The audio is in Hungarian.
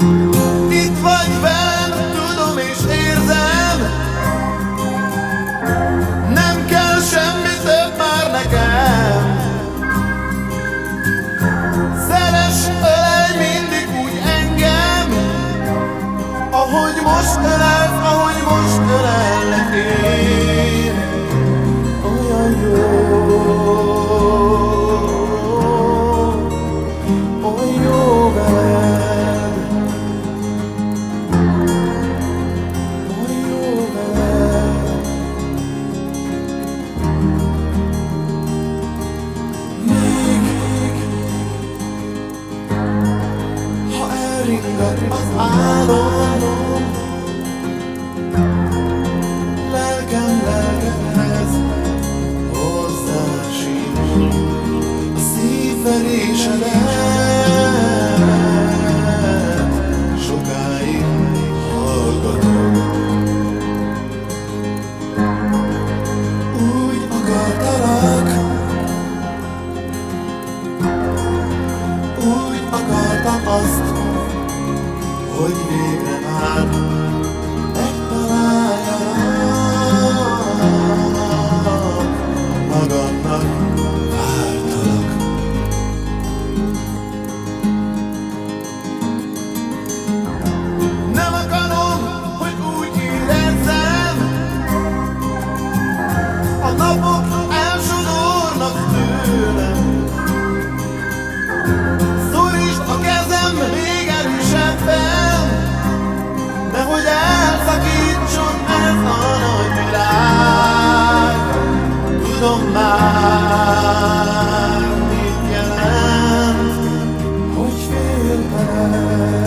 Itt vagy velem, tudom és érzem, nem kell semmi több már nekem. Szeress, ölelj mindig úgy engem, ahogy most ölelsz, ahogy most ölellek én. Olyan jó, olyan jó veled, olyan jó veled. Még ha elringat az álom, lelkem lelkemhez hozzásír a szívverésedet. Sokáig hallgatom, úgy akartalak, úgy akartam azt, hogy végre már megtaláljalak, magamnak vártalak. Nem akarom, hogy úgy érezzem, a napok elsodornak tőlem. Szorítsd a kezem még erősebben, nehogy elszakítson ez a nagy világ. Tudom már, mit jelent, hogy félj veled.